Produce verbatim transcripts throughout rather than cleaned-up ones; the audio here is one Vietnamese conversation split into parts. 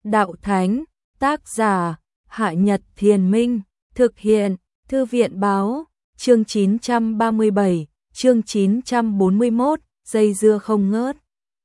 Đạo Thánh, tác giả, Hạ Nhật Thiền Minh, thực hiện, Thư viện Báo, chương chín trăm ba mươi bảy, chương chín trăm bốn mươi mốt, dây dưa không ngớt.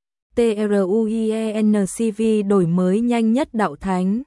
TRUIENCV đổi mới nhanh nhất Đạo Thánh.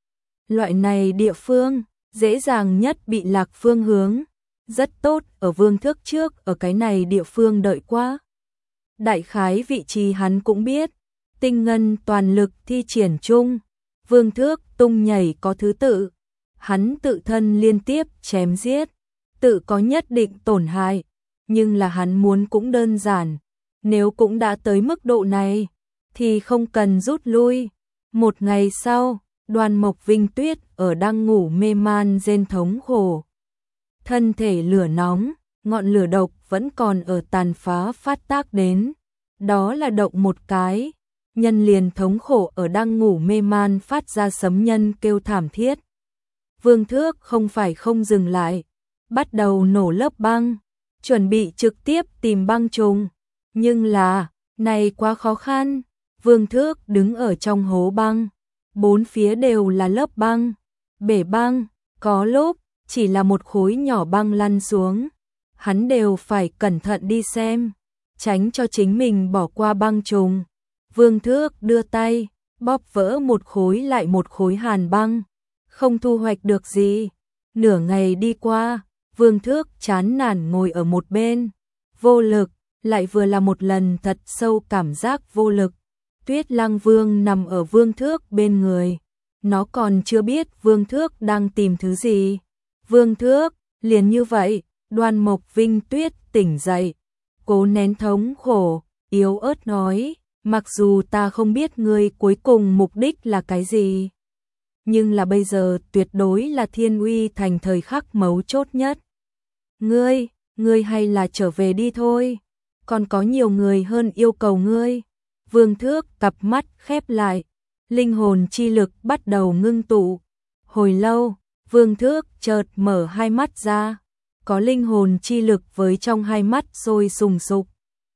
Loại này địa phương, dễ dàng nhất bị lạc phương hướng. Rất tốt, ở Vương Thước trước, ở cái này địa phương đợi quá. Đại khái vị trí hắn cũng biết, tinh ngân toàn lực thi triển chung. Vương Thước tung nhảy có thứ tự, hắn tự thân liên tiếp chém giết, tự có nhất định tổn hại, nhưng là hắn muốn cũng đơn giản, nếu cũng đã tới mức độ này, thì không cần rút lui. Một ngày sau, Đoan Mộc Vinh Tuyết ở đang ngủ mê man rên thống khổ. Thân thể lửa nóng, ngọn lửa độc vẫn còn ở tàn phá phát tác đến, đó là động một cái. Nhân liền thống khổ ở đang ngủ mê man phát ra sấm nhân kêu thảm thiết. Vương Thước không phải không dừng lại, bắt đầu nổ lớp băng, chuẩn bị trực tiếp tìm băng trùng. Nhưng là, này quá khó khăn, Vương Thước đứng ở trong hố băng, bốn phía đều là lớp băng, bể băng, có lúc chỉ là một khối nhỏ băng lăn xuống, hắn đều phải cẩn thận đi xem, tránh cho chính mình bỏ qua băng trùng. Vương Thước đưa tay, bóp vỡ một khối lại một khối hàn băng, không thu hoạch được gì. Nửa ngày đi qua, Vương Thước chán nản ngồi ở một bên, vô lực, lại vừa là một lần thật sâu cảm giác vô lực. Tuyết Lăng Vương nằm ở Vương Thước bên người, nó còn chưa biết Vương Thước đang tìm thứ gì. Vương Thước, liền như vậy, Đoan Mộc Vinh Tuyết tỉnh dậy, cố nén thống khổ, yếu ớt nói. Mặc dù ta không biết ngươi cuối cùng mục đích là cái gì, nhưng là bây giờ tuyệt đối là Thiên Uy thành thời khắc mấu chốt nhất. Ngươi, ngươi hay là trở về đi thôi, còn có nhiều người hơn yêu cầu ngươi. Vương Thước cặp mắt khép lại, linh hồn chi lực bắt đầu ngưng tụ. Hồi lâu, Vương Thước chợt mở hai mắt ra, có linh hồn chi lực với trong hai mắt sôi sùng sục.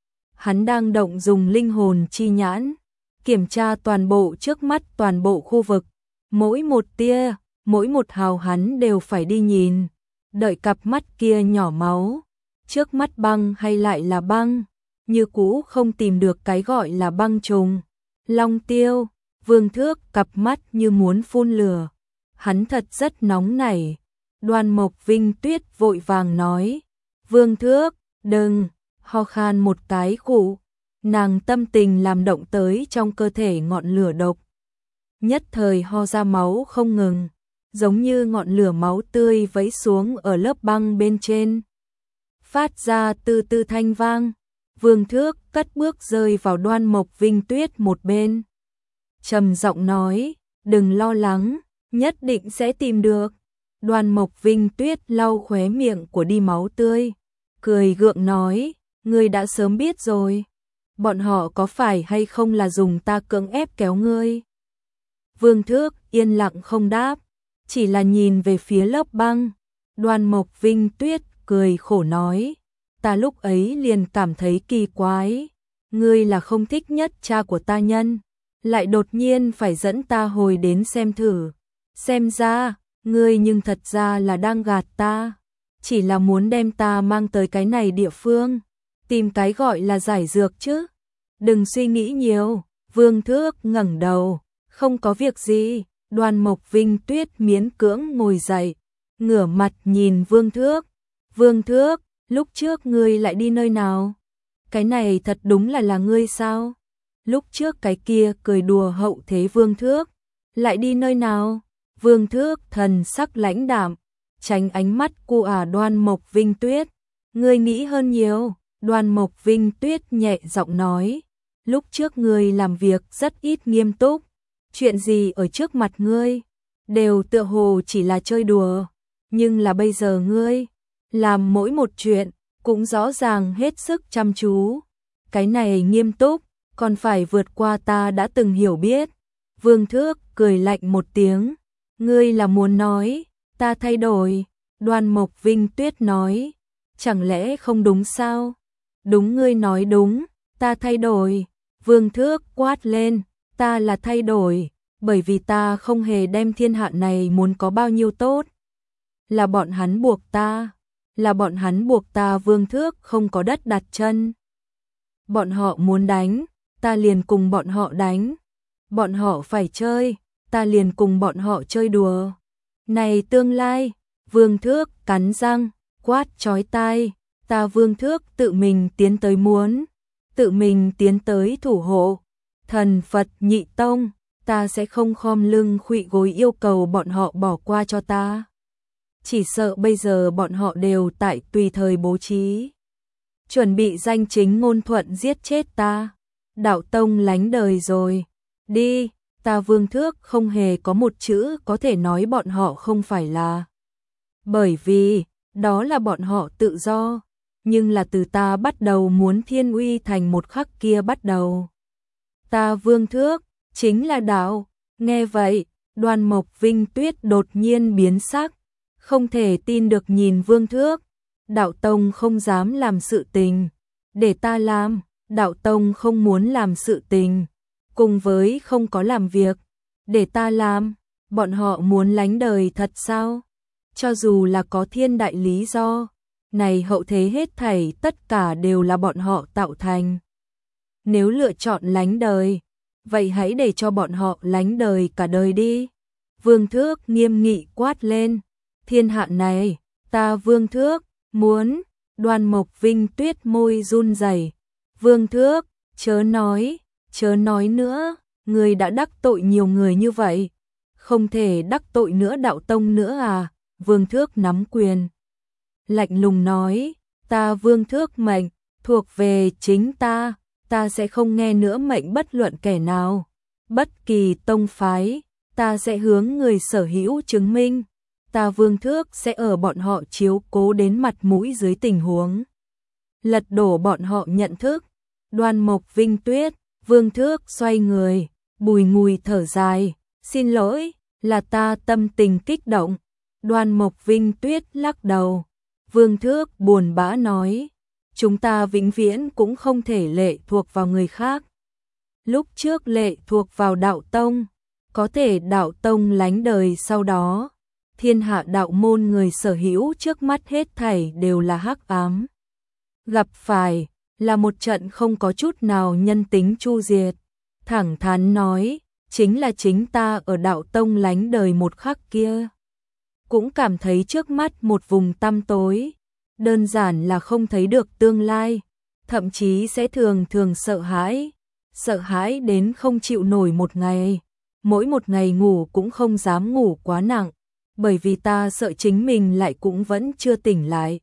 Hắn đang động dùng linh hồn chi nhãn, kiểm tra toàn bộ trước mắt toàn bộ khu vực, mỗi một tia, mỗi một hào hắn đều phải đi nhìn, đợi cặp mắt kia nhỏ máu, trước mắt băng hay lại là băng, như cũ không tìm được cái gọi là băng trùng. Long Tiêu, Vương Thước cặp mắt như muốn phun lửa, hắn thật rất nóng nảy. Đoan Mộc Vinh Tuyết vội vàng nói, Vương Thước, đừng. Ho khan một cái khụ, nàng tâm tình làm động tới trong cơ thể ngọn lửa độc. Nhất thời ho ra máu không ngừng, giống như ngọn lửa máu tươi vẫy xuống ở lớp băng bên trên. Phát ra từ từ thanh vang, Vương Thước cất bước rơi vào Đoan Mộc Vinh Tuyết một bên. Trầm giọng nói, đừng lo lắng, nhất định sẽ tìm được. Đoan Mộc Vinh Tuyết lau khóe miệng của đi máu tươi, cười gượng nói, ngươi đã sớm biết rồi, bọn họ có phải hay không là dùng ta cưỡng ép kéo ngươi? Vương Thước yên lặng không đáp, chỉ là nhìn về phía lớp băng. Đoan Mộc Vinh Tuyết cười khổ nói, ta lúc ấy liền cảm thấy kỳ quái, ngươi là không thích nhất cha của ta nhân, lại đột nhiên phải dẫn ta hồi đến xem thử, xem ra, ngươi nhưng thật ra là đang gạt ta, chỉ là muốn đem ta mang tới cái này địa phương. Tìm cái gọi là giải dược chứ. Đừng suy nghĩ nhiều. Vương Thước ngẩng đầu, không có việc gì. Đoan Mộc Vinh Tuyết miễn cưỡng ngồi dậy, ngửa mặt nhìn Vương Thước. Vương Thước, lúc trước ngươi lại đi nơi nào? Cái này thật đúng là là ngươi sao? Lúc trước cái kia cười đùa hậu thế Vương Thước, lại đi nơi nào? Vương Thước thần sắc lãnh đạm, tránh ánh mắt của ả Đoan Mộc Vinh Tuyết. Ngươi nghĩ hơn nhiều. Đoan Mộc Vinh Tuyết nhẹ giọng nói, lúc trước ngươi làm việc rất ít nghiêm túc, chuyện gì ở trước mặt ngươi đều tựa hồ chỉ là chơi đùa, nhưng là bây giờ ngươi làm mỗi một chuyện cũng rõ ràng hết sức chăm chú, cái này nghiêm túc còn phải vượt qua ta đã từng hiểu biết. Vương Thước cười lạnh một tiếng, ngươi là muốn nói ta thay đổi? Đoan Mộc Vinh Tuyết nói, chẳng lẽ không đúng sao? Đúng, ngươi nói đúng, ta thay đổi. Vương Thước quát lên, ta là thay đổi, bởi vì ta không hề đem thiên hạ này muốn có bao nhiêu tốt. Là bọn hắn buộc ta, là bọn hắn buộc ta vương thước không có đất đặt chân. Bọn họ muốn đánh, ta liền cùng bọn họ đánh. Bọn họ phải chơi, ta liền cùng bọn họ chơi đùa. Này tương lai, vương thước cắn răng, quát chói tai, ta vương thước tự mình tiến tới muốn, tự mình tiến tới thủ hộ. Thần Phật nhị tông, ta sẽ không khom lưng khuỵu gối yêu cầu bọn họ bỏ qua cho ta. Chỉ sợ bây giờ bọn họ đều tại tùy thời bố trí, chuẩn bị danh chính ngôn thuận giết chết ta. Đạo tông lánh đời rồi. Đi, ta vương thước không hề có một chữ có thể nói bọn họ không phải là. Bởi vì, đó là bọn họ tự do. Nhưng là từ ta bắt đầu muốn thiên uy thành một khắc kia bắt đầu. Ta vương thước, chính là đạo. Nghe vậy, Đoan Mộc Vinh Tuyết đột nhiên biến sắc. Không thể tin được nhìn vương thước. Đạo tông không dám làm sự tình. Để ta làm, đạo tông không muốn làm sự tình. Cùng với không có làm việc. Để ta làm, bọn họ muốn lánh đời thật sao? Cho dù là có thiên đại lý do. Này hậu thế hết thảy tất cả đều là bọn họ tạo thành. Nếu lựa chọn lánh đời, vậy hãy để cho bọn họ lánh đời cả đời đi. Vương thước nghiêm nghị quát lên. Thiên hạ này, ta vương thước, muốn. Đoan Mộc Vinh Tuyết môi run rẩy. Vương thước, chớ nói, chớ nói nữa, người đã đắc tội nhiều người như vậy. Không thể đắc tội nữa đạo tông nữa à? Vương thước nắm quyền. Lạnh lùng nói, ta vương thước mệnh, thuộc về chính ta, ta sẽ không nghe nữa mệnh bất luận kẻ nào. Bất kỳ tông phái, ta sẽ hướng người sở hữu chứng minh. Ta vương thước sẽ ở bọn họ chiếu cố đến mặt mũi dưới tình huống. Lật đổ bọn họ nhận thức. Đoan Mộc Vinh Tuyết, vương thước xoay người, bùi ngùi thở dài. Xin lỗi, là ta tâm tình kích động. Đoan Mộc Vinh Tuyết lắc đầu. Vương thước buồn bã nói. Chúng ta vĩnh viễn cũng không thể lệ thuộc vào người khác. Lúc trước lệ thuộc vào đạo tông. Có thể đạo tông lánh đời sau đó. Thiên hạ đạo môn người sở hữu trước mắt hết thảy đều là hắc ám. Gặp phải là một trận không có chút nào nhân tính chu diệt. Thẳng thắn nói, chính là chính ta ở đạo tông lánh đời một khắc kia. Cũng cảm thấy trước mắt một vùng tăm tối. Đơn giản là không thấy được tương lai. Thậm chí sẽ thường thường sợ hãi. Sợ hãi đến không chịu nổi một ngày. Mỗi một ngày ngủ cũng không dám ngủ quá nặng. Bởi vì ta sợ chính mình lại cũng vẫn chưa tỉnh lại.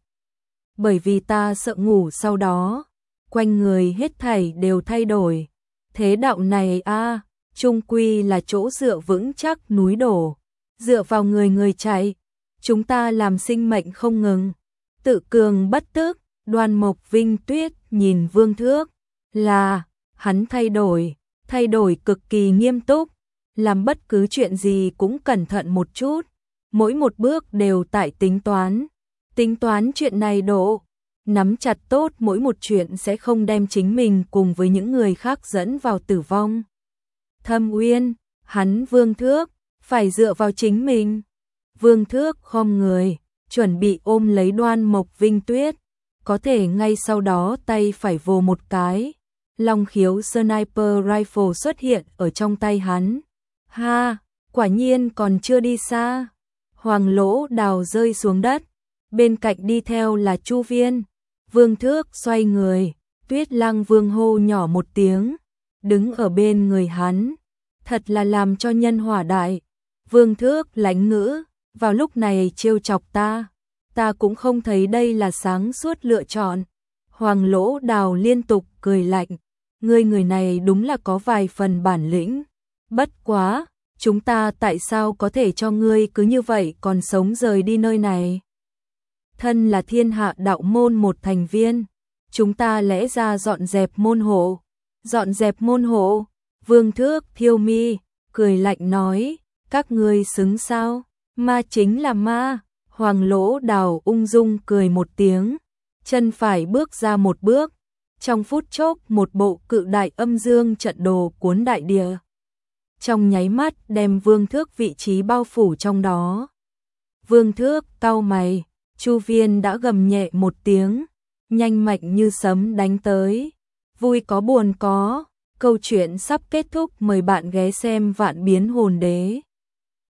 Bởi vì ta sợ ngủ sau đó. Quanh người hết thảy đều thay đổi. Thế đạo này a chung quy là chỗ dựa vững chắc núi đổ. Dựa vào người người chạy. Chúng ta làm sinh mệnh không ngừng. Tự cường bất tức. Đoan Mộc Vinh Tuyết nhìn vương thước. Là, hắn thay đổi. Thay đổi cực kỳ nghiêm túc. Làm bất cứ chuyện gì cũng cẩn thận một chút. Mỗi một bước đều tại tính toán. Tính toán chuyện này độ. Nắm chặt tốt mỗi một chuyện sẽ không đem chính mình cùng với những người khác dẫn vào tử vong. Thâm Uyên, hắn vương thước, phải dựa vào chính mình. Vương thước khom người, chuẩn bị ôm lấy Đoan Mộc Vinh Tuyết. Có thể ngay sau đó tay phải vồ một cái. Long khiếu sniper rifle xuất hiện ở trong tay hắn. Ha, quả nhiên còn chưa đi xa. Hoàng Lỗ Đào rơi xuống đất. Bên cạnh đi theo là Chu Viên. Vương thước xoay người. Tuyết Lăng Vương hô nhỏ một tiếng. Đứng ở bên người hắn. Thật là làm cho nhân hỏa đại. Vương thước lãnh ngữ. Vào lúc này trêu chọc ta. Ta cũng không thấy đây là sáng suốt lựa chọn. Hoàng Lỗ Đào liên tục cười lạnh. Ngươi người này đúng là có vài phần bản lĩnh. Bất quá, chúng ta tại sao có thể cho ngươi cứ như vậy còn sống rời đi nơi này? Thân là thiên hạ đạo môn một thành viên. Chúng ta lẽ ra dọn dẹp môn hộ. Dọn dẹp môn hộ. Vương thước thiêu mi, cười lạnh nói. Các ngươi xứng sao? Ma chính là ma. Hoàng Lỗ Đào ung dung cười một tiếng. Chân phải bước ra một bước. Trong phút chốc một bộ cự đại âm dương trận đồ cuốn đại địa. trong nháy mắt đem Vương Thước vị trí bao phủ trong đó. Vương Thước cau mày, Chu Viên đã gầm nhẹ một tiếng, nhanh mạnh như sấm đánh tới. Vui có buồn có, câu chuyện sắp kết thúc, mời bạn ghé xem Vạn Biến Hồn Đế.